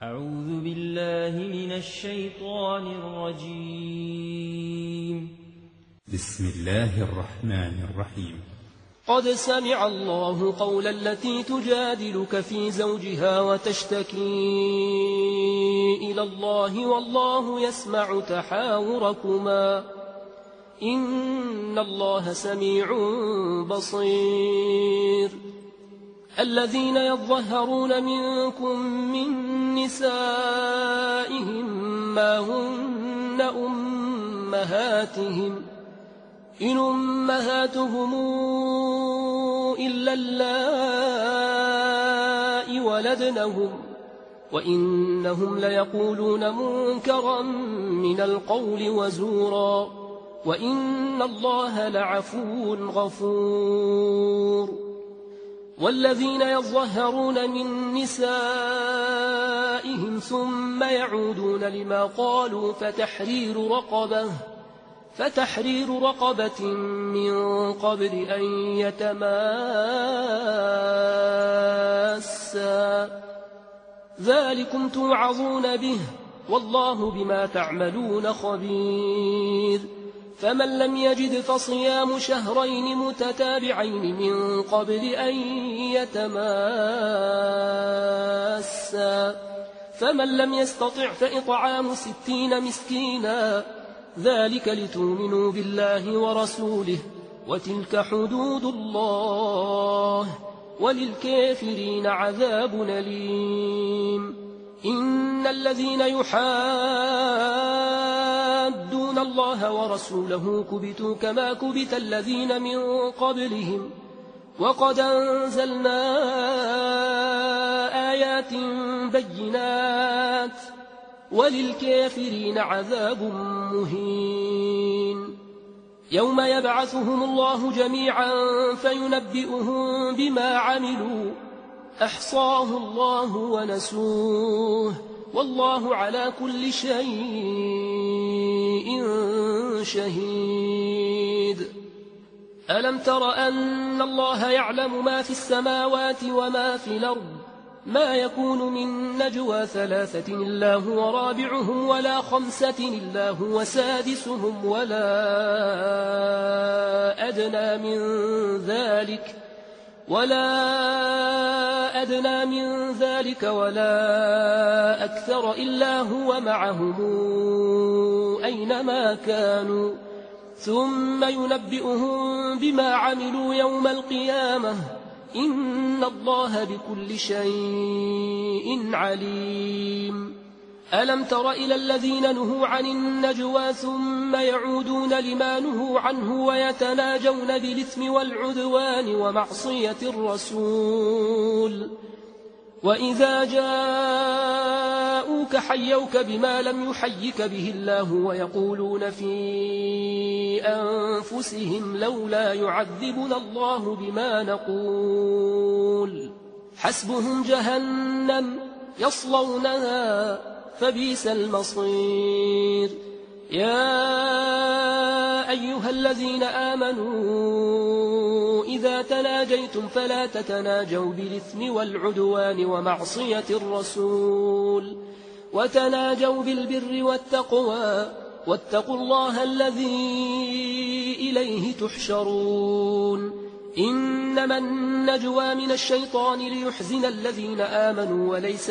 أعوذ بالله من الشيطان الرجيم. بسم الله الرحمن الرحيم. قد سمع الله قول التي تجادلك في زوجها وتشتكي إلى الله والله يسمع تحاوركما إن الله سميع بصير. الذين يظهرون منكم من نسائهم ما هن أمهاتهم إن أمهاتهم إلا اللائي ولدنهم وإنهم ليقولون منكرا من القول وزورا وإن الله لعفو غفور. والذين يظهرون من نسائهم ثم يعودون لما قالوا فتحرير رقبة من قبل أن يتماسا ذلكم توعظون به والله بما تعملون خبير. فمن لم يجد فصيام شهرين متتابعين من قبل أن يتماسا فمن لم يستطع فإطعام 60 مسكينا ذلك لتؤمنوا بالله ورسوله وتلك حدود الله وللكافرين عذاب أليم. إن الذين يحادون الله ورسوله كبتوا كما كبت الذين من قبلهم وقد أنزلنا آيات بينات وللكافرين عذاب مهين. يوم يبعثهم الله جميعا فينبئهم بما عملوا أحصاه الله ونسوه والله على كل شيء شهيد. ألم تر أن الله يعلم ما في السماوات وما في الأرض ما يكون من نجوى 3 إلا هو رابعهم ولا 5 إلا هو سادسهم ولا أدنى من ذلك ولا أكثر إلا هو معهم أينما كانوا ثم ينبئهم بما عملوا يوم القيامة إن الله بكل شيء عليم. ألم تر إلى الذين نهوا عن النجوى ثم يعودون لما نهوا عنه ويتناجون بالإثم والعدوان ومعصية الرسول وإذا جاءوك حيوك بما لم يحيك به الله ويقولون في أنفسهم لولا يعذبنا الله بما نقول حسبهم جهنم يصلونها فبئس المصير. يا أيها الذين آمنوا إذا تناجيتم فلا تتناجوا بالإثم والعدوان ومعصية الرسول وتناجوا بالبر والتقوى واتقوا الله الذي إليه تحشرون. إنما النجوى من الشيطان ليحزن الذين آمنوا وليس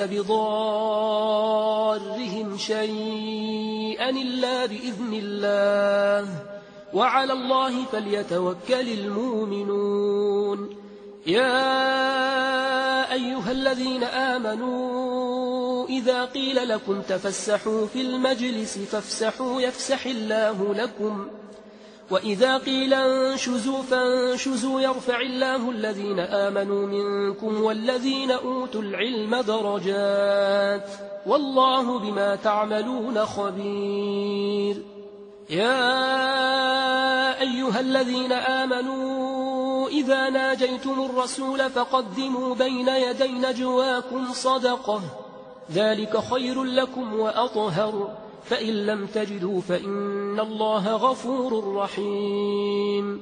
بضارهم شيئا إلا بإذن الله وعلى الله فليتوكل المؤمنون. يا أيها الذين آمنوا إذا قيل لكم تفسحوا في المجلس فافسحوا يفسح الله لكم وإذا قيل انشزوا فانشزوا يرفع الله الذين آمنوا منكم والذين أوتوا العلم درجات والله بما تعملون خبير. يا أيها الذين آمنوا إذا ناجيتم الرسول فقدموا بين يدي نجواكم صدقة ذلك خير لكم وأطهر فإن لم تجدوا فإن الله غفور رحيم.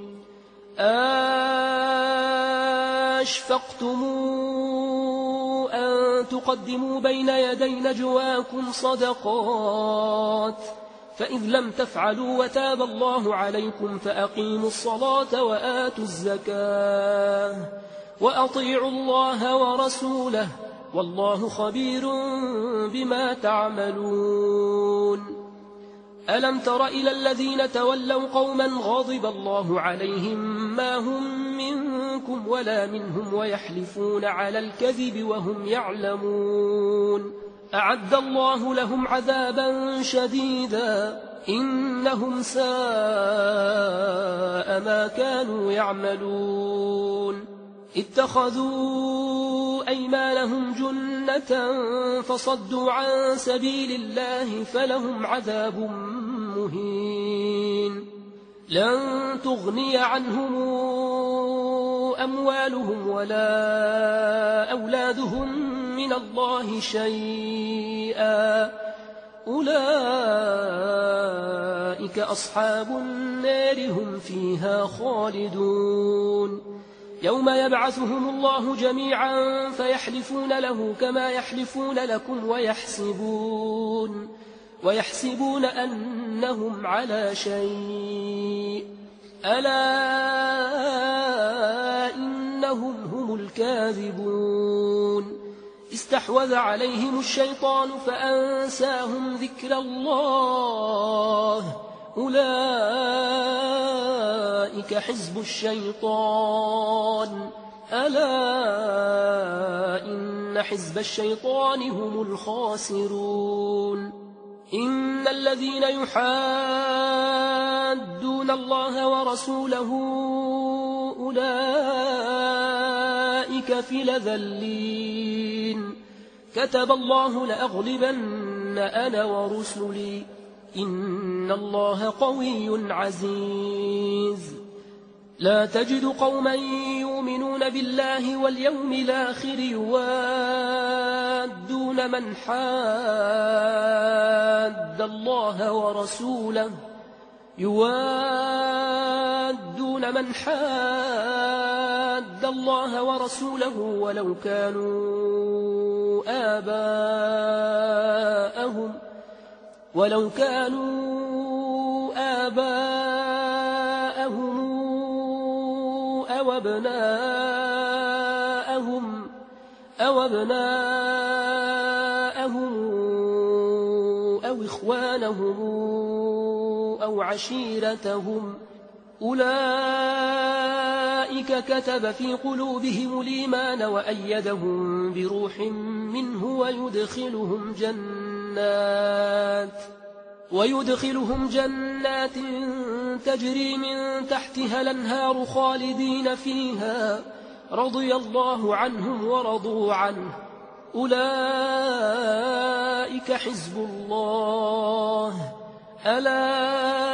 أشفقتم أن تقدموا بين يدي نجواكم صدقات، فإذ لم تفعلوا وتاب الله عليكم فأقيموا الصلاة وآتوا الزكاة وأطيعوا الله ورسوله والله خبير بما تعملون. ألم تر إلى الذين تولوا قوما غضب الله عليهم ما هم منكم ولا منهم ويحلفون على الكذب وهم يعلمون، أعد الله لهم عذابا شديدا إنهم ساء ما كانوا يعملون. اتخذوا أيمانهم جنة فصدوا عن سبيل الله فلهم عذاب مهين. لن تغني عنهم أموالهم ولا أولادهم من الله شيئا، أولئك أصحاب النار هم فيها خالدون. يوم يبعثهم الله جميعا فيحلفون له كما يحلفون لكم ويحسبون أنهم على شيء، ألا إنهم هم الكاذبون. استحوذ عليهم الشيطان فأنساهم ذكر الله، أولئك حزب الشيطان، ألا إن حزب الشيطان هم الخاسرون. إن الذين يحادون الله ورسوله أولئك في الأذلين. كتب الله لأغلبن أنا ورسلي إن الله قوي عزيز. لا تجد قوما يؤمنون بالله واليوم الآخر يوادون من حاد الله ورسوله ولو كانوا آباءهم أو أبناءهم أو إخوانهم أو عشيرتهم، أولئك كتب في قلوبهم الإيمان وأيدهم بروح منه ويدخلهم جنات تجري من تحتها الأنهار خالدين فيها، رضي الله عنهم ورضوا عنه، أولئك حزب الله، ألا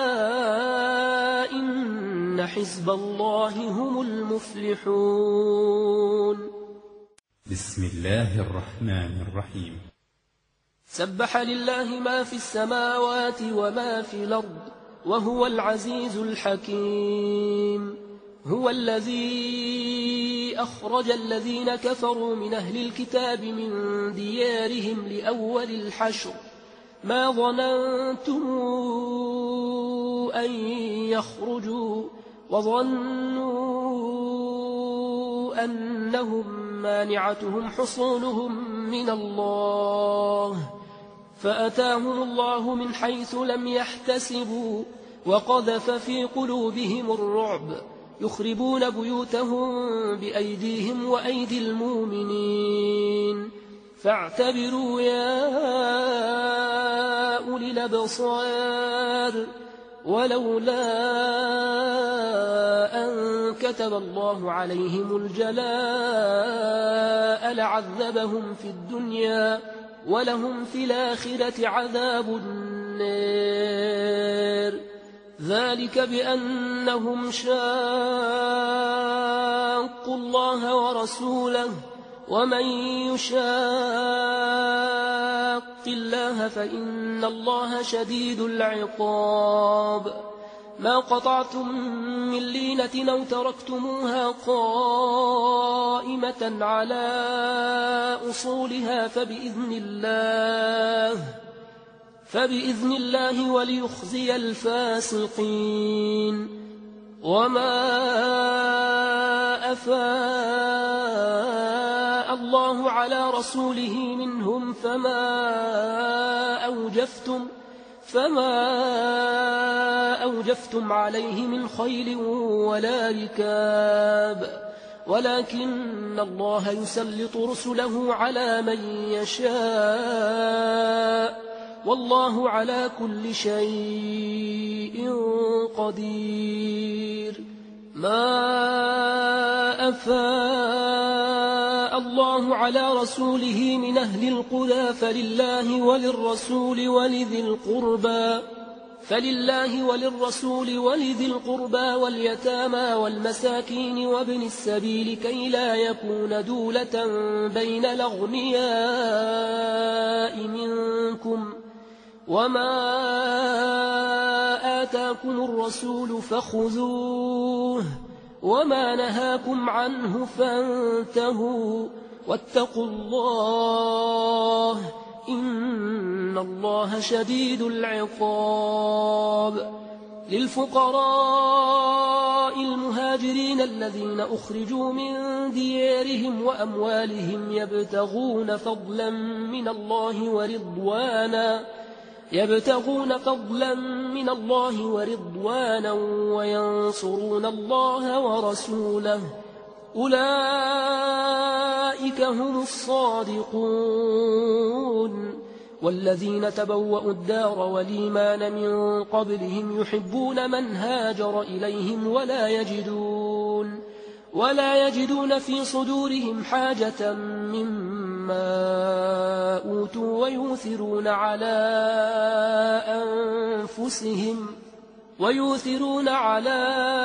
إن حزب الله هم المفلحون. بسم الله الرحمن الرحيم. سبح لله ما في السماوات وما في الأرض وهو العزيز الحكيم. هو الذي أخرج الذين كفروا من أهل الكتاب من ديارهم لأول الحشر ما ظننتم أن يخرجوا وظنوا أنهم مانعتهم حصونهم من الله فأتاهم الله من حيث لم يحتسبوا وقذف في قلوبهم الرعب يخربون بيوتهم بأيديهم وأيدي المؤمنين فاعتبروا يا أولي الأبصار ولولا أن كتب الله عليهم الجلاء لعذبهم في الدنيا ولهم في الآخرة عذاب النار ذلك بأنهم شاقوا الله ورسوله ومن يشاق الله فإن الله شديد العقاب ما قطعتم من لينة أو تركتموها قائمة على أصولها فبإذن الله وليخزي الفاسقين. وما أفاء الله على رسوله منهم فما أوجفتم عليه من خيل ولا ركاب، ولكن الله يسلط رسله على من يشاء، والله على كل شيء قدير. ما أفاء الله على رسوله من أهل القرى فلله وللرسول ولذي القربى واليتامى والمساكين وابن السبيل كي لا يكون دولة بين الأغنياء منكم. وما آتاكم الرسول فخذوه وما نهاكم عنه فانتهوا، واتقوا الله إن الله شديد العقاب. للفقراء المهاجرين الذين أخرجوا من ديارهم وأموالهم يبتغون فضلا من الله ورضوانا وينصرون الله ورسوله، أولئك هم الصادقون. والذين تبوأوا الدار والإيمان من قبلهم يحبون من هاجر إليهم ولا يجدون في صدورهم حاجة مما أوتوا ويؤثرون على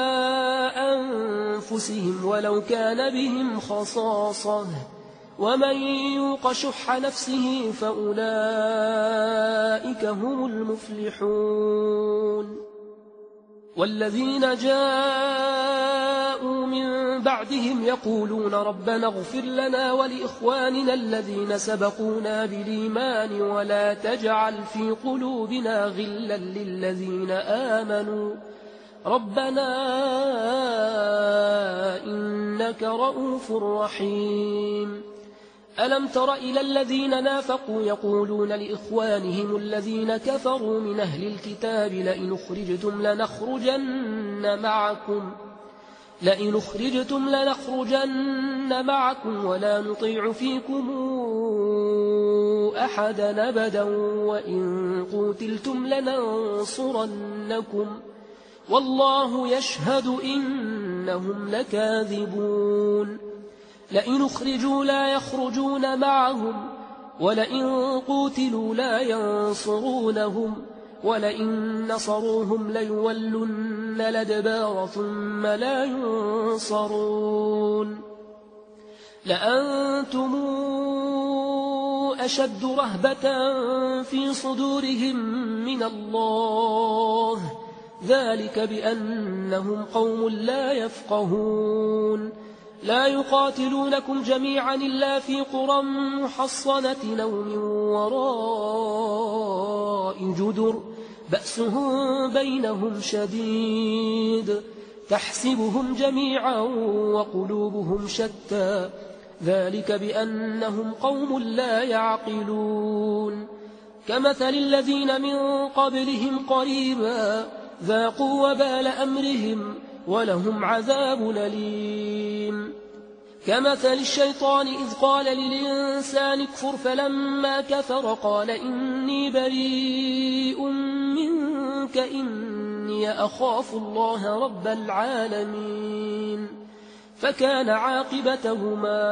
أنفسهم ولو كان بهم خصاصة، ومن يوق شح نفسه فأولئك هم المفلحون. والذين جاءوا من بعدهم يقولون ربنا اغفر لنا ولإخواننا الذين سبقونا بالإيمان ولا تجعل في قلوبنا غلا للذين آمنوا ربنا إنك رؤوف رحيم. ألم تر إلى الذين نافقوا يقولون لإخوانهم الذين كفروا من أهل الكتاب لئن أخرجتم لنخرجن معكم ولا نطيع فيكم أحدا أبدا وإن قوتلتم لننصرنكم والله يشهد إنهم لكاذبون. لئن أخرجوا لا يخرجون معهم ولئن قوتلوا لا ينصرونهم ولئن نصروهم ليولن الأدبار ثم لا ينصرون. لأنتم أشد رهبة في صدورهم من الله ذلك بأنهم قوم لا يفقهون. لا يقاتلونكم جميعا إلا في قرى محصنة أو من وراء جدر بأسهم بينهم شديد تحسبهم جميعا وقلوبهم شتى ذلك بأنهم قوم لا يعقلون. كمثل الذين من قبلهم قريبا ذاقوا وبال أمرهم ولهم عذاب أليم. كمثل الشيطان إذ قال للإنسان اكفر فلما كفر قال إني بريء منك إني أخاف الله رب العالمين. فكان عاقبتهما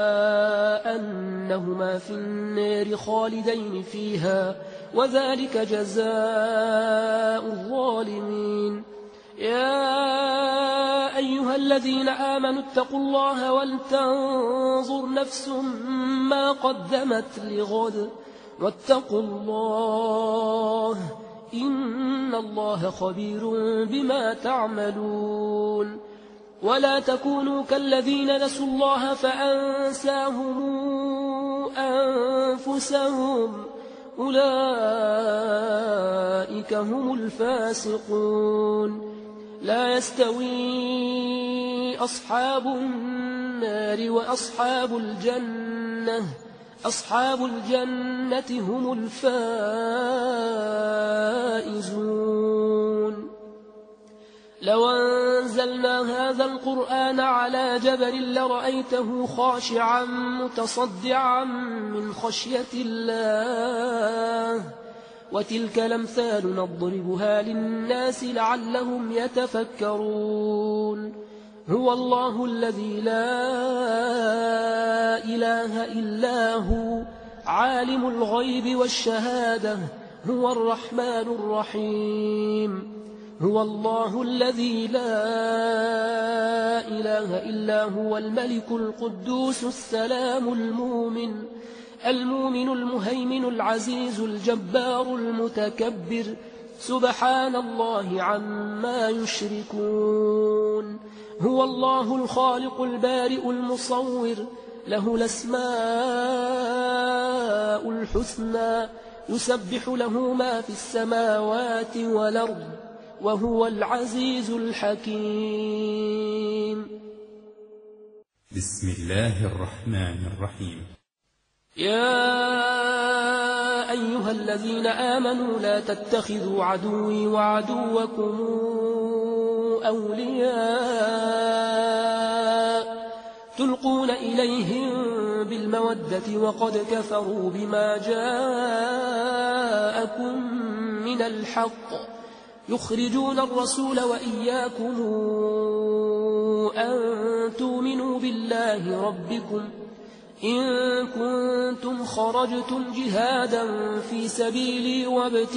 أنهما في النار خالدين فيها وذلك جزاء الظالمين. يا أيها الذين آمنوا اتقوا الله ولتنظر نفس ما قدمت لغد واتقوا الله إن الله خبير بما تعملون ولا تكونوا كالذين نسوا الله فأنساهم أنفسهم أولئك هم الفاسقون لا يستوي أصحاب النار وأصحاب الجنة هم الفائزون لو أنزلنا هذا القرآن على جبل لرأيته خاشعا متصدعا من خشية الله وتلك الأمثال نضربها للناس لعلهم يتفكرون هو الله الذي لا إله إلا هو عالم الغيب والشهادة هو الرحمن الرحيم هو الله الذي لا إله إلا هو الملك القدوس السلام المؤمن المهيمن العزيز الجبار المتكبر سبحان الله عما يشركون هو الله الخالق البارئ المصور له الأسماء الحسنى يسبح له ما في السماوات والأرض وهو العزيز الحكيم بسم الله الرحمن الرحيم يا أيها الذين آمنوا لا تتخذوا عدوي وعدوكم أولياء تلقون إليهم بالمودة وقد كفروا بما جاءكم من الحق يخرجون الرسول وإياكم أن تؤمنوا بالله ربكم إن كنتم خرجتم جهادا في سبيلي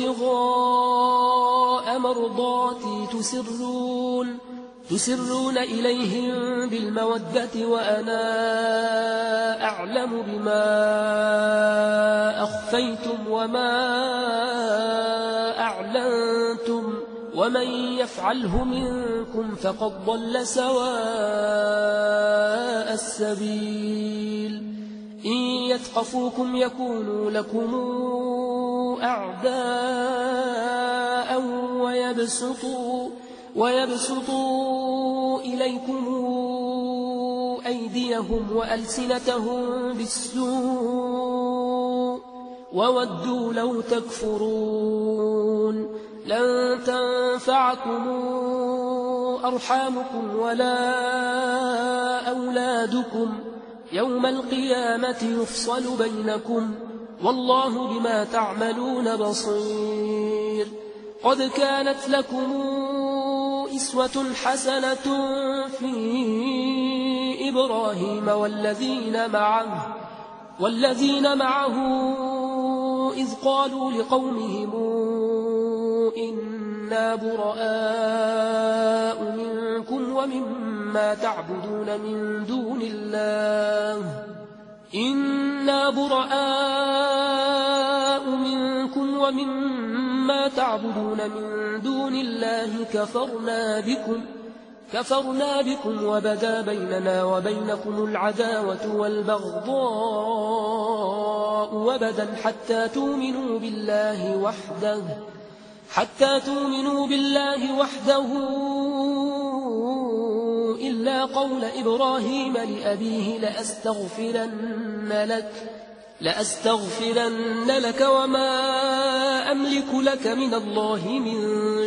وابتغاء مرضاتي تسرون إليهم بالمودة وأنا أعلم بما أخفيتم وما أعلنتم ومن يفعله منكم فقد ضل سواء السبيل إن يثقفوكم يكونوا لكم أعداء ويبسطوا إليكم أيديهم وألسنتهم بالسوء وودوا لو تكفرون لن تنفعكم أرحامكم ولا أولادكم يوم القيامة يفصل بينكم والله بما تعملون بصير قد كانت لكم أسوة حسنة في إبراهيم والذين معه إذ قالوا لقومهم إنا براء منكم ومما تعبدون من دون الله كفرنا بكم وبدا بيننا وبينكم العداوة والبغضاء وبدا حتى تؤمنوا بالله وحده إلا قول إبراهيم لأبيه لأستغفرن لك وما أملك لك من الله من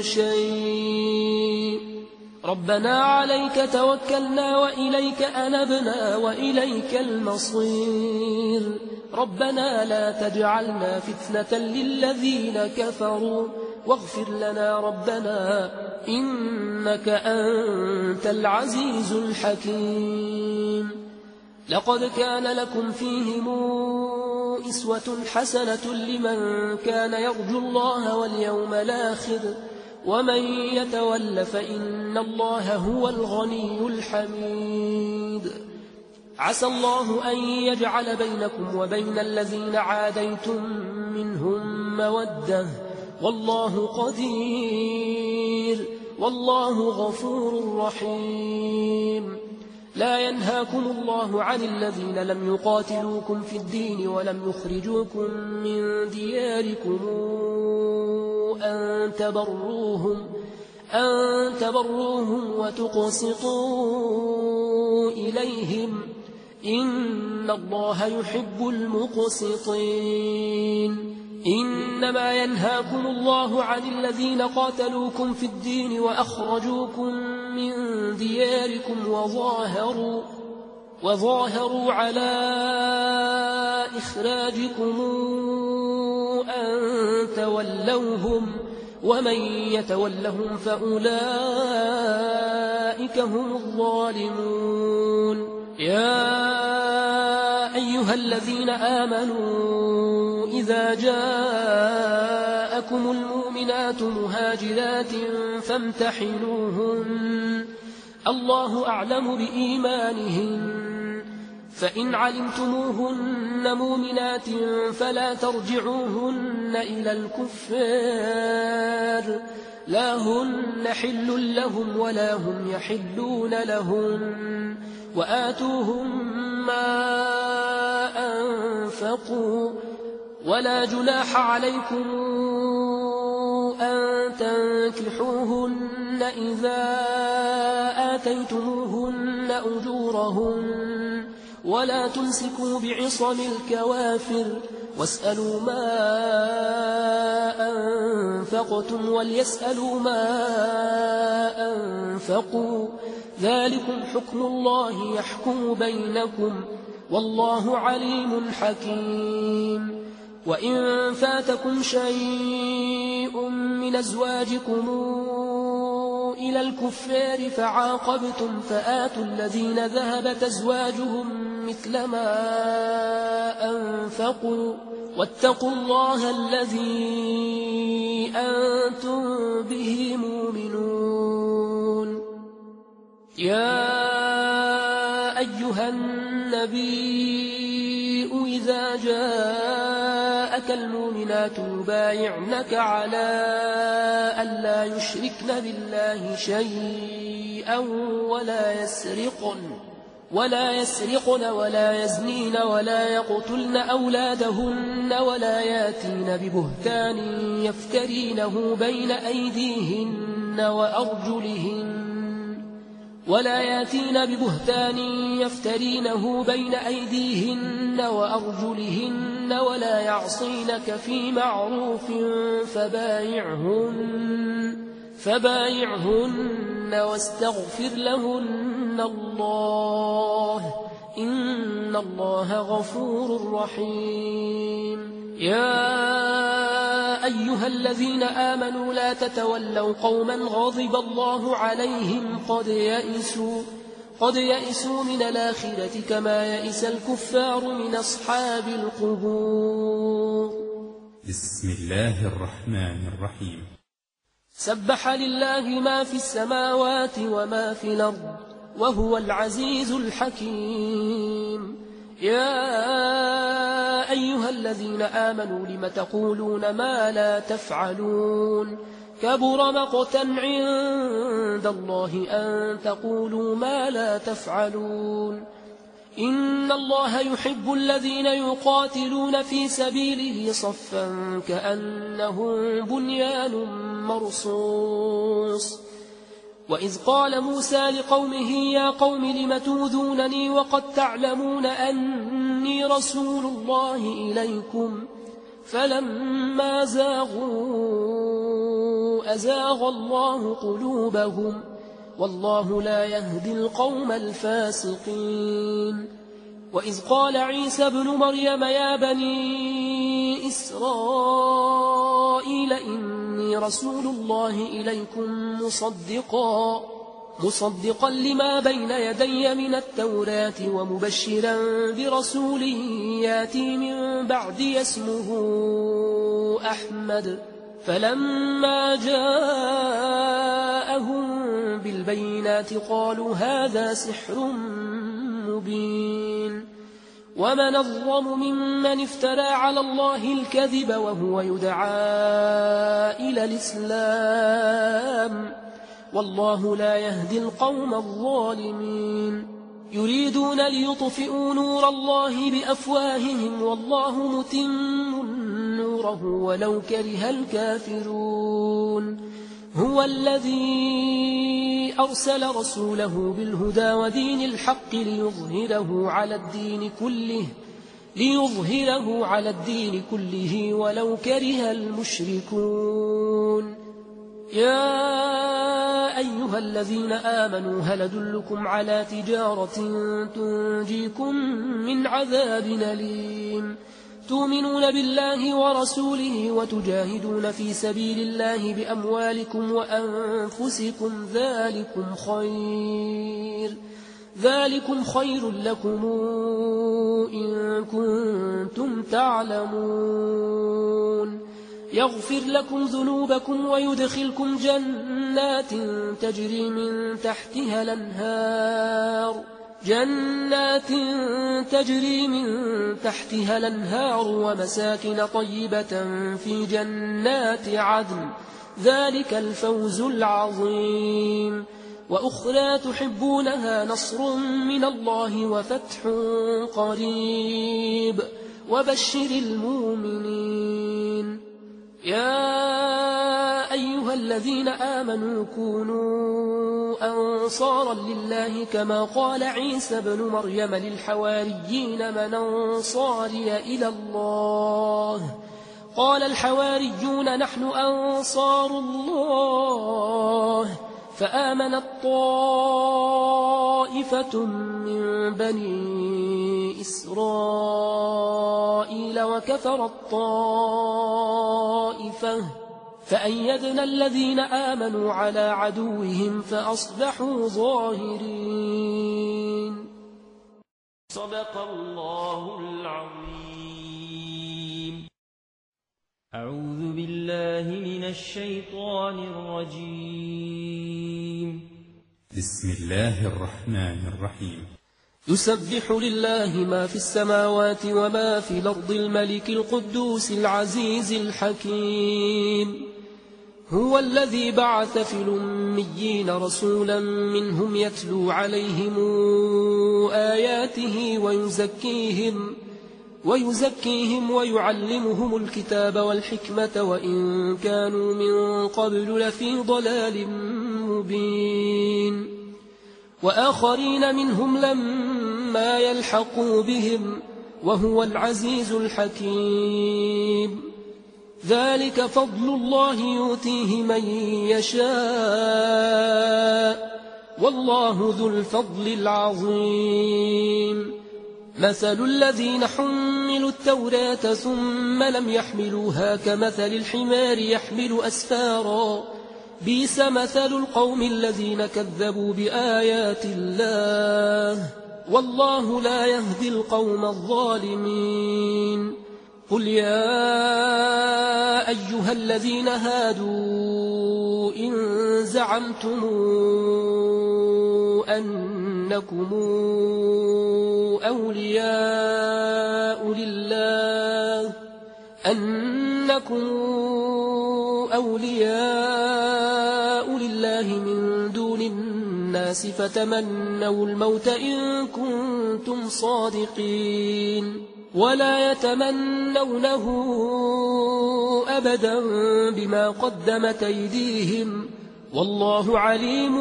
شيء ربنا عليك توكلنا وإليك أنبنا وإليك المصير ربنا لا تجعلنا فتنة للذين كفروا واغفر لنا ربنا إنك أنت العزيز الحكيم لقد كان لكم فيهم أسوة حسنة لمن كان يرجو الله واليوم الآخر ومن يتول فإن الله هو الغني الحميد عسى الله أن يجعل بينكم وبين الذين عاديتم منهم مودة والله قدير والله غفور رحيم. لا ينهاكم الله عن الذين لم يقاتلوكم في الدين ولم يخرجوكم من دياركم أن تبروهم وتقسطوا إليهم إن الله يحب المقسطين. إنما ينهاكم الله عن الذين قاتلوكم في الدين وأخرجوكم من دياركم وظاهروا على إخراجكم أن تولوهم ومن يتولهم فأولئك هم الظالمون. يا أيها الذين آمنوا إذا جاءكم المؤمنات مهاجرات فامتحنوهن الله أعلم بإيمانهن فإن علمتموهن مؤمنات فلا ترجعوهن إلى الكفار لا هن حل لهم ولا هم يحلون لهن وآتوهم ما أنفقوا ولا جناح عليكم أن تنكحوهن إذا آتيتموهن أجورهن ولا تمسكوا بعصم الكوافر واسألوا ما أنفقتم وليسألوا ما أنفقوا ذلكم حكم الله يحكم بينكم والله عليم حكيم. وإن فاتكم شيء من أزواجكم إلى الكفار فعاقبتم فآتوا الذين ذهبت أزواجهم مثل ما أنفقوا واتقوا الله الذي أنتم به مؤمنون. يا أيها النبي إذا جاءك المؤمنات يبايعنك على ألا يشركن بالله شيئا ولا يسرقن ولا يزنين ولا يقتلن أولادهن ولا ياتين ببهتان يفترينه بين أيديهن وأرجلهن ولا يعصينك في معروف فبايعهن واستغفر لهن الله إن الله غفور رحيم. يا أيها الذين آمنوا لا تتولوا قوما غضب الله عليهم قد يئسوا من الآخرة كما يئس الكفار من أصحاب القبور. بسم الله الرحمن الرحيم. سبح لله ما في السماوات وما في الأرض وهو العزيز الحكيم. يا أيها الذين آمنوا لم تقولون ما لا تفعلون كبر مقتا عند الله أن تقولوا ما لا تفعلون. إن الله يحب الذين يقاتلون في سبيله صفا كأنهم بنيان مرصوص. وإذ قال موسى لقومه يا قوم لم توذونني وقد تعلمون أني رسول الله إليكم فلما زاغوا أزاغ الله قلوبهم والله لا يهدي القوم الفاسقين. وإذ قال عيسى ابن مريم يا بني إسرائيل إني رسول الله إليكم مصدقا لما بين يدي من التوراة ومبشرا برسول ياتي من بعدي اسمه أحمد. فلما جاءهم بالبينات قالوا هذا سحر مبين. ومن أظلم ممن افترى على الله الكذب وهو يدعى إلى الإسلام والله لا يهدي القوم الظالمين يريدون ليطفئوا نور الله بأفواههم والله متم نوره ولو كره الكافرون هو الذي أرسل رسوله بالهدى ودين الحق ليظهره على الدين كله ولو كره المشركون يا أيها الذين آمنوا هل أدلكم على تجارة تنجيكم من عذاب أليم تؤمنون بالله ورسوله وتجاهدون في سبيل الله بأموالكم وأنفسكم ذلكم خير لكم إن كنتم تعلمون يغفر لكم ذنوبكم ويدخلكم جنات تجري من تحتها الأنهار ومساكن طيبة في جنات عدن ذلك الفوز العظيم وأخرى تحبونها نصر من الله وفتح قريب وبشر المؤمنين يا أيها الذين آمنوا كونوا أنصارا لله كما قال عيسى بن مريم للحواريين من أنصاري إلى الله قال الحواريون نحن أنصار الله فآمنت طائفة من بني إسرائيل وكفرت طائفة فأيدنا الذين آمنوا على عدوهم فأصبحوا ظاهرين صدق الله العظيم. أعوذ بالله من الشيطان الرجيم. بسم الله الرحمن الرحيم. يسبح لله ما في السماوات وما في الأرض الملك القدوس العزيز الحكيم هو الذي بعث في الأميين رسولا منهم يتلو عليهم آياته ويزكيهم ويعلمهم الكتاب والحكمة وإن كانوا من قبل لفي ضلال مبين وآخرين منهم لما يلحقوا بهم وهو العزيز الحكيم ذلك فضل الله يؤتيه من يشاء والله ذو الفضل العظيم مثل الذين حملوا التوراة ثم لم يحملوها كمثل الحمار يحمل أسفارا بئس مثل القوم الذين كذبوا بآيات الله والله لا يهدي القوم الظالمين قل يا أيها الذين هادوا إن زعمتم أنكم أولياء لله من دون الناس فتمنوا الموت إن كنتم صادقين ولا يتمنونه أبدا بما قدمت أيديهم والله عليم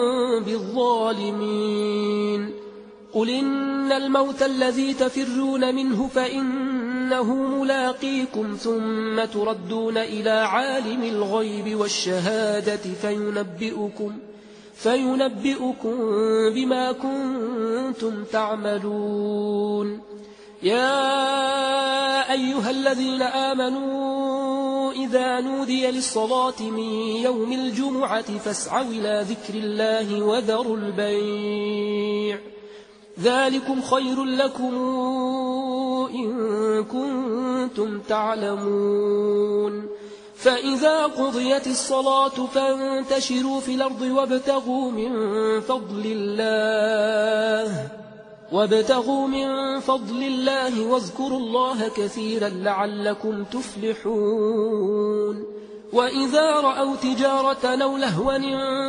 بالظالمين قل إن الموت الذي تفرون منه فإنه ملاقيكم ثم تردون إلى عالم الغيب والشهادة فينبئكم بما كنتم تعملون يا أيها الذين آمنوا إذا نودي للصلاة من يوم الجمعة فاسعوا إلى ذكر الله وذروا البيع ذلكم خير لكم إن كنتم تعلمون فإذا قضيت الصلاة فانتشروا في الأرض وابتغوا من فضل الله وابتغوا من فضل الله واذكروا الله كثيرا لعلكم تفلحون وإذا رأوا تجارة أو لهوا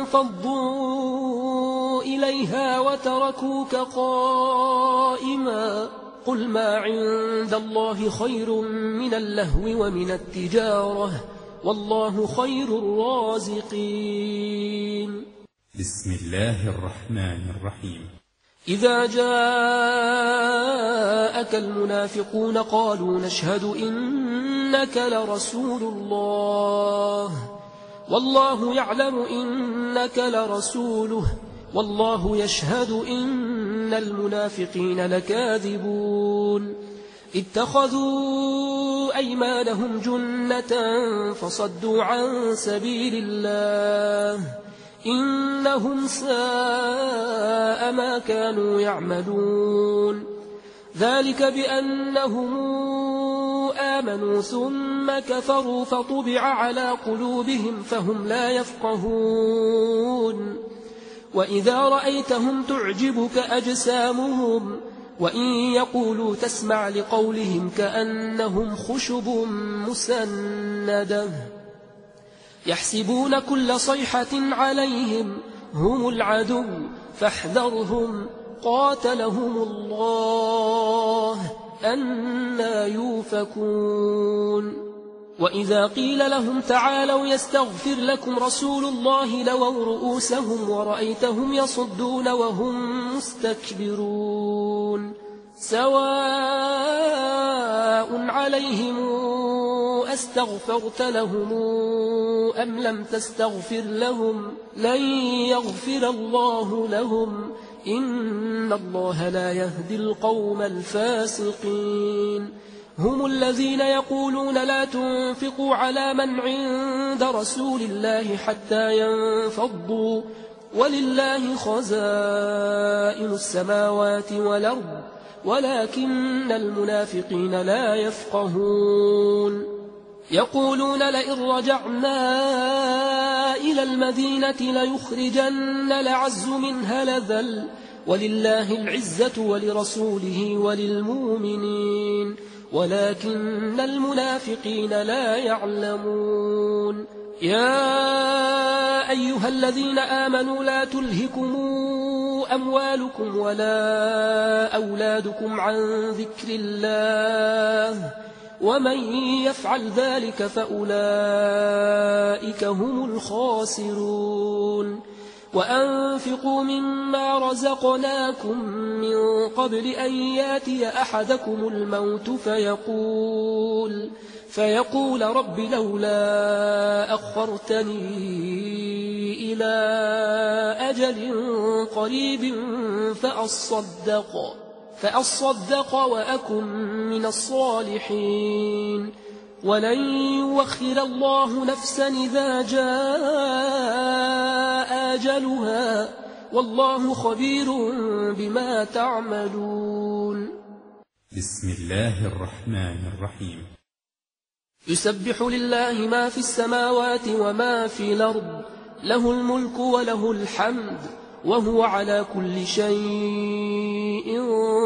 انفضوا إليها وتركوك قائما قل ما عند الله خير من اللهو ومن التجارة والله خير الرازقين. بسم الله الرحمن الرحيم. إذا جاءك المنافقون قالوا نشهد إنك لرسول الله والله يعلم إنك لرسوله والله يشهد إن المنافقين لكاذبون اتخذوا أيمانهم جنة فصدوا عن سبيل الله إنهم ساء ما كانوا يعملون ذلك بأنهم آمنوا ثم كفروا فطبع على قلوبهم فهم لا يفقهون وإذا رأيتهم تعجبك أجسامهم وإن يقولوا تسمع لقولهم كأنهم خشب مسندة يحسبون كل صيحة عليهم هم العدو فاحذرهم قاتلهم الله أنى يوفكون وإذا قيل لهم تعالوا يستغفر لكم رسول الله لووا رؤوسهم ورأيتهم يصدون وهم مستكبرون سواء عليهم أستغفرت لهم أم لم تستغفر لهم لن يغفر الله لهم إن الله لا يهدي القوم الفاسقين هم الذين يقولون لا تنفقوا على من عند رسول الله حتى ينفضوا ولله خزائن السماوات والأرض ولكن المنافقين لا يفقهون يقولون لئن رجعنا إلى المدينة ليخرجن الأعز منها الأذل ولله العزة ولرسوله وللمؤمنين ولكن المنافقين لا يعلمون يا أيها الذين آمنوا لا تلهكم أموالكم ولا أولادكم عن ذكر الله ومن يفعل ذلك فأولئك هم الخاسرون وأنفقوا مما رزقناكم من قبل أن ياتي أحدكم الموت فيقول رب لولا أخرتني إلى أجل قريب فأصدق وأكن من الصالحين ولن يؤخر الله نفسا إذا جاء أجلها والله خبير بما تعملون. بسم الله الرحمن الرحيم. يسبح لله ما في السماوات وما في الأرض له الملك وله الحمد وهو على كل شيء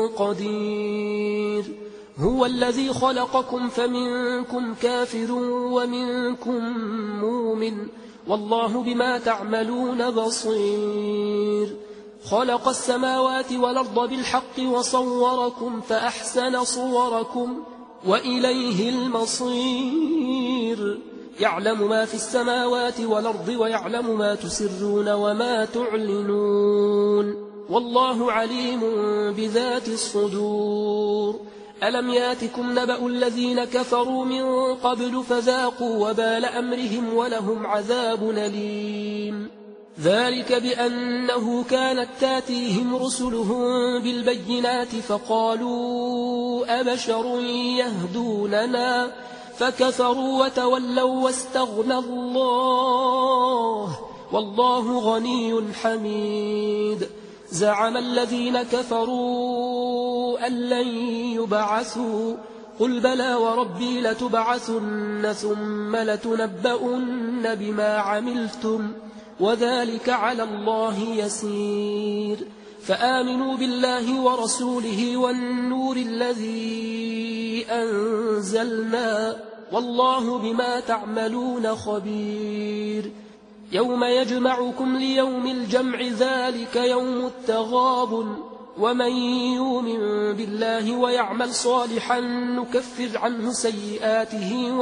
قدير هو الذي خلقكم فمنكم كافر ومنكم مؤمن والله بما تعملون بصير خلق السماوات والأرض بالحق وصوركم فأحسن صوركم وإليه المصير يعلم ما في السماوات والأرض ويعلم ما تسرون وما تعلنون والله عليم بذات الصدور ألم ياتكم نبأ الذين كفروا من قبل فذاقوا وبال أمرهم ولهم عذاب أليم ذلك بأنه كانت تاتيهم رسلهم بالبينات فقالوا أبشر يهدوننا فكفروا وتولوا واستغنى الله والله غني حميد زعم الذين كفروا أن لن يبعثوا قل بلى وربي لتبعثن ثم لتنبؤن بما عملتم وذلك على الله يسير فآمنوا بالله ورسوله والنور الذي أنزلنا والله بما تعملون خبير يوم يجمعكم ليوم الجمع ذلك يوم التغابن ومن يؤمن بالله ويعمل صالحا نكفر عنه سيئاته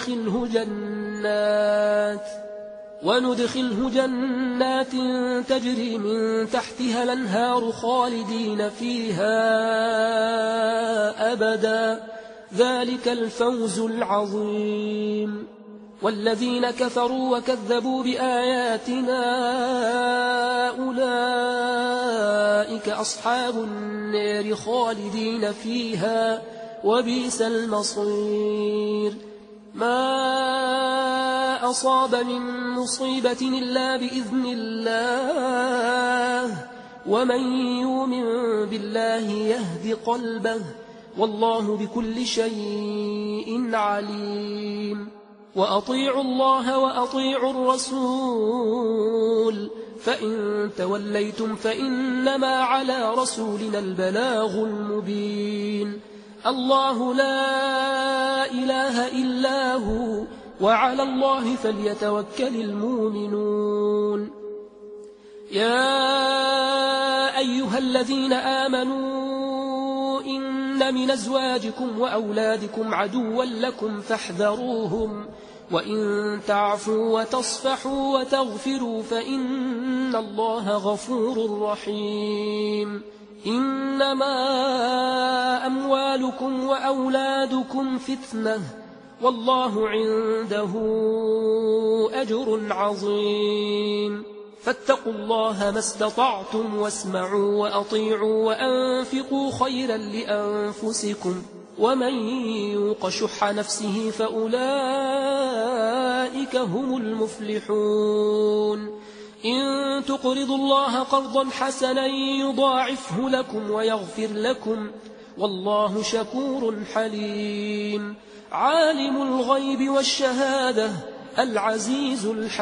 وندخله جنات تجري من تحتها الأنهار خالدين فيها أبدا ذلك الفوز العظيم والذين كفروا وكذبوا بآياتنا أولئك أصحاب النار خالدين فيها وبئس المصير ما أصاب من مصيبة إلا بإذن الله ومن يؤمن بالله يهد قلبه والله بكل شيء عليم وأطيعوا الله وأطيعوا الرسول فإن توليتم فإنما على رسولنا البلاغ المبين الله لا إله إلا هو وعلى الله فليتوكل المؤمنون يا أيها الذين آمنوا إن من أزواجكم وأولادكم عدوا لكم فاحذروهم وإن تعفوا وتصفحوا وتغفروا فإن الله غفور رحيم إنما أموالكم وأولادكم فتنة والله عنده أجر عظيم فاتقوا الله ما استطعتم واسمعوا وأطيعوا وأنفقوا خيرا لأنفسكم ومن يوق شح نفسه فأولئك هم المفلحون إن تقرضوا الله قرضا حسنا يضاعفه لكم ويغفر لكم والله شكور حليم عالم الغيب والشهادة العزيز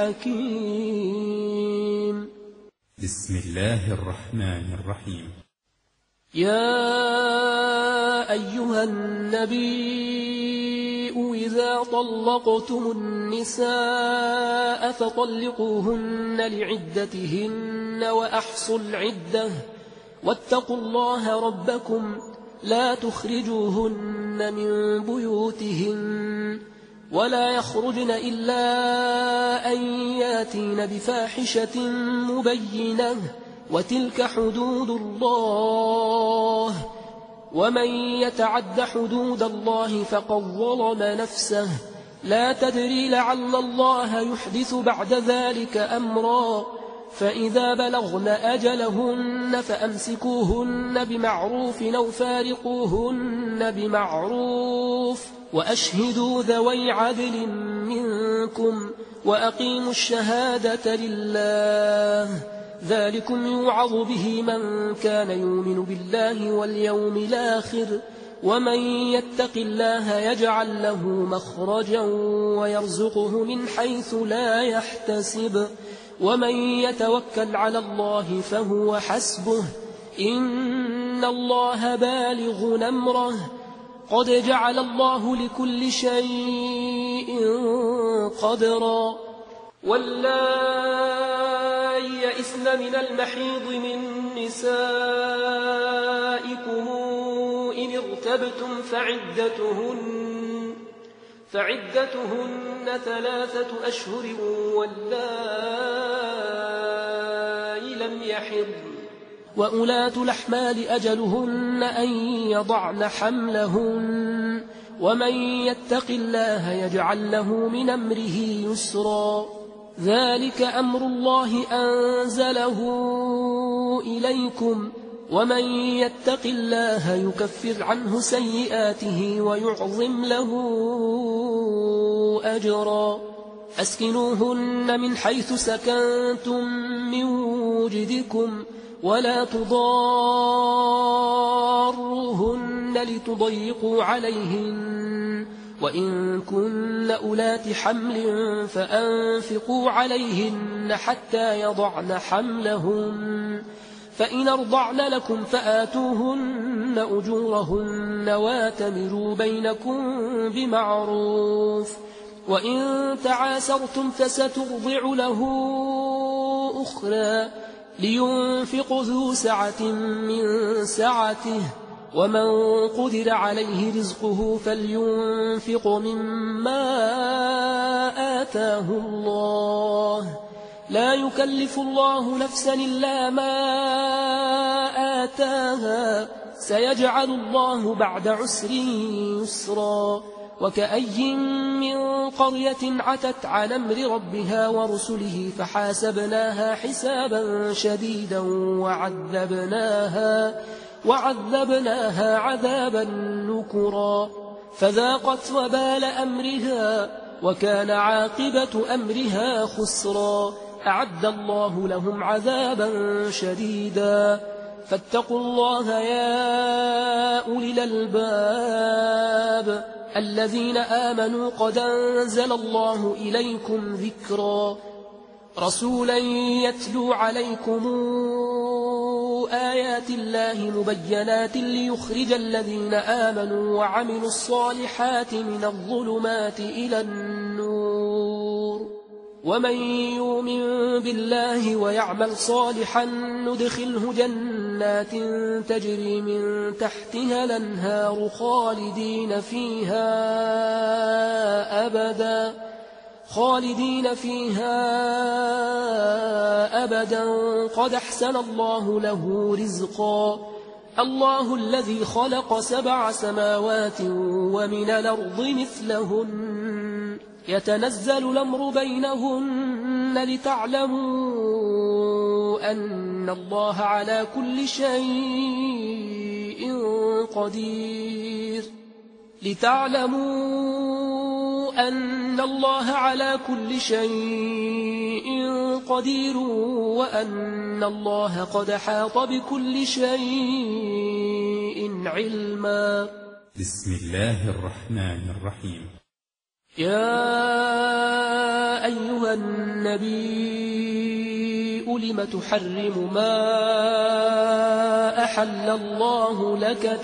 الحكيم بسم الله الرحمن الرحيم يا أيها النبي إذا طلقتم النساء فطلقوهن لعدتهن وأحصوا العدة واتقوا الله ربكم لا تخرجوهن من بيوتهن ولا يخرجن إلا أن ياتين بفاحشة مبينة وتلك حدود الله ومن يتعد حدود الله فقد ظلم نفسه لا تدري لعل الله يحدث بعد ذلك أمرا فإذا بلغن أجلهن فأمسكوهن بمعروف أو فارقوهن بمعروف وأشهدوا ذوي عدل منكم وأقيموا الشهادة لله ذلكم يوعظ به من كان يؤمن بالله واليوم الآخر ومن يتق الله يجعل له مخرجا ويرزقه من حيث لا يحتسب ومن يتوكل على الله فهو حسبه إن الله بالغ أمره قد جعل الله لكل شيء قدرا واللائي يئسن من المحيض من نسائكم إن ارتبتم فعدتهن 3 أشهر واللائي لم يحضن وأولاة الأحمال أجلهن أن يضعن حملهن ومن يتق الله يجعل له من أمره يسرا ذلك أمر الله أنزله إليكم ومن يتق الله يكفر عنه سيئاته ويعظم له أجرا أسكنوهن من حيث سكنتم من وجدكم ولا تضاروهن لتضيقوا عليهن وإن كن أولات حمل فأنفقوا عليهن حتى يضعن حملهن فإن أرضعن لكم فآتوهن أجورهن واتمروا بينكم بمعروف وإن تعاسرتم فسترضع له أخرى لينفق ذو سعة من سعته ومن قدر عليه رزقه فلينفق مما آتاه الله لا يكلف الله نفسا إلا ما آتاها سيجعل الله بعد عسر يسرا وكأي من قرية عتت عن أمر ربها ورسله فحاسبناها حسابا شديدا وعذبناها عذابا نكرا فذاقت وبال أمرها وكان عاقبة أمرها خسرا أعد الله لهم عذابا شديدا فاتقوا الله يا أولي الألباب الذين آمنوا قد أنزل الله إليكم ذكرا رسولا يتلو عليكم آيات الله مبينات ليخرج الذين آمنوا وعملوا الصالحات من الظلمات إلى النور ومن يؤمن بالله ويعمل صالحا ندخله جنات تجري من تحتها الأنهار خالدين فيها أبدا قد أحسن الله له رزقا الله الذي خلق 7 سماوات ومن الأرض مثلهن يتنزل الأمر بينهن لتعلموا أن الله على كل شيء قدير وأن الله قد حاط بكل شيء علما بسم الله الرحمن الرحيم يا أيها النبي لم تحرم ما أحل الله لك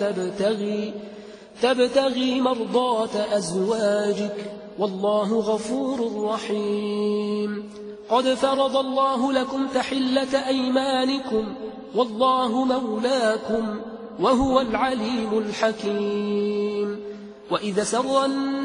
تبتغي مرضاة أزواجك والله غفور رحيم قد فرض الله لكم تحلة أيمانكم والله مولاكم وهو العليم الحكيم وإذا سر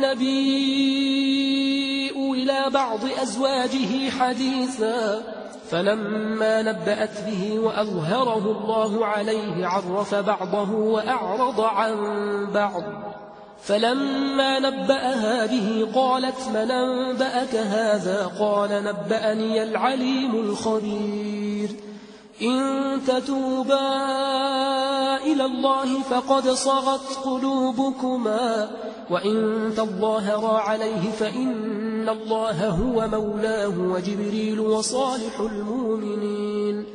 النبي إلى بعض أزواجه حديثا فلما نبأت به وأظهره الله عليه عرف بعضه وأعرض عن بعض فلما نبأها به قالت من أنبأك هذا قال نبأني العليم الخبير إن تتوبا إلى الله فقد صغت قلوبكما وإن تظاهرا عليه فإن الله هو مولاه وجبريل وصالح المؤمنين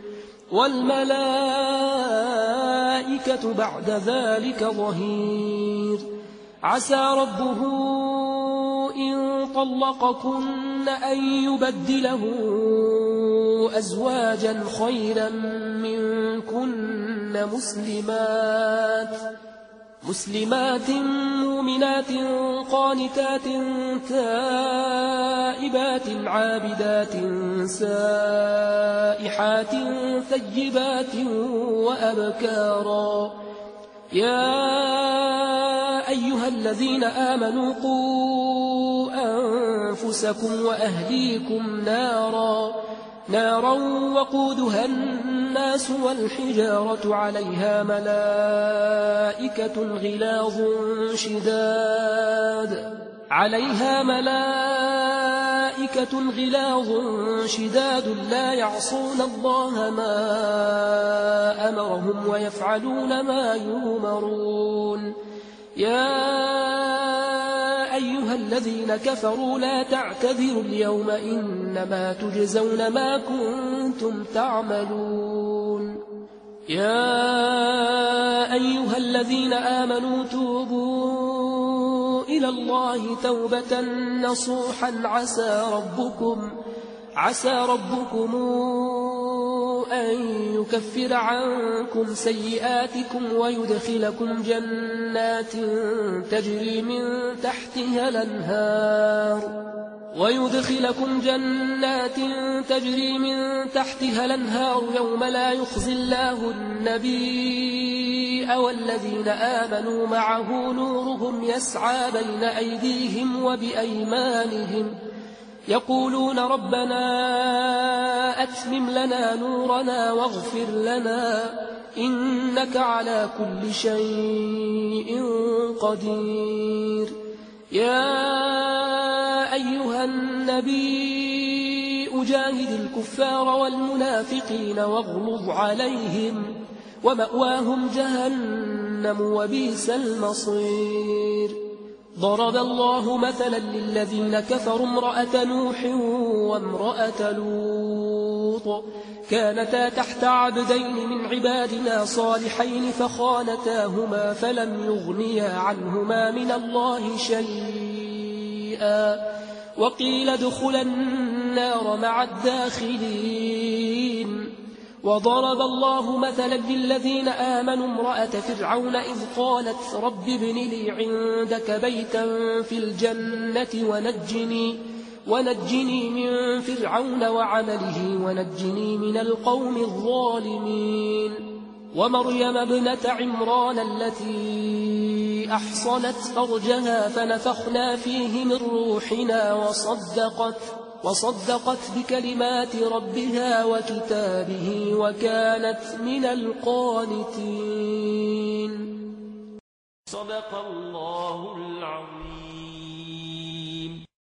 والملائكة بعد ذلك ظهير عسى ربه إن طلقكن أن يبدله أزواجا خيرا منكن مسلمات مؤمنات قانتات تائبات عابدات سائحات ثيبات وأبكارا يا أيها الذين آمنوا قوا أنفسكم وأهليكم نارا وقودها الناس والحجارة عليها ملائكة غلاظ شداد لا يعصون الله ما أمرهم ويفعلون ما يؤمرون يا أيها الذين كفروا لا تعتذروا اليوم إنما تجزون ما كنتم تعملون يا أيها الذين آمنوا توبوا إلى الله توبة نصوحا عسى ربكم أن يكفر عنكم سيئاتكم ويدخلكم جنات تجري من تحتها الأنهار يوم لا يخزي الله النبي والذين آمنوا معه نورهم يسعى بين أيديهم وبأيمانهم يقولون ربنا أتمم لنا نورنا واغفر لنا إنك على كل شيء قدير. يا أيها النبي أجاهد الكفار والمنافقين واغلظ عليهم ومأواهم جهنم وبئس المصير. ضرب الله مثلا للذين كفروا امرأة نوح وامرأة لوط كانتا تحت عبدين من عبادنا صالحين فخانتاهما فلم يغنيا عنهما من الله شيئا وقيل ادخلا النار مع الداخلين. وضرب الله مثلا للذين آمنوا امرأة فرعون إذ قالت رب ابن لي عندك بيتا في الجنة ونجني من فرعون وعمله ونجني من القوم الظالمين. ومريم ابنة عمران التي أحصنت فرجها فنفخنا فيه من روحنا وصدقت بكلمات ربها وكتابه وكانت من القانتين. صدق الله العظيم.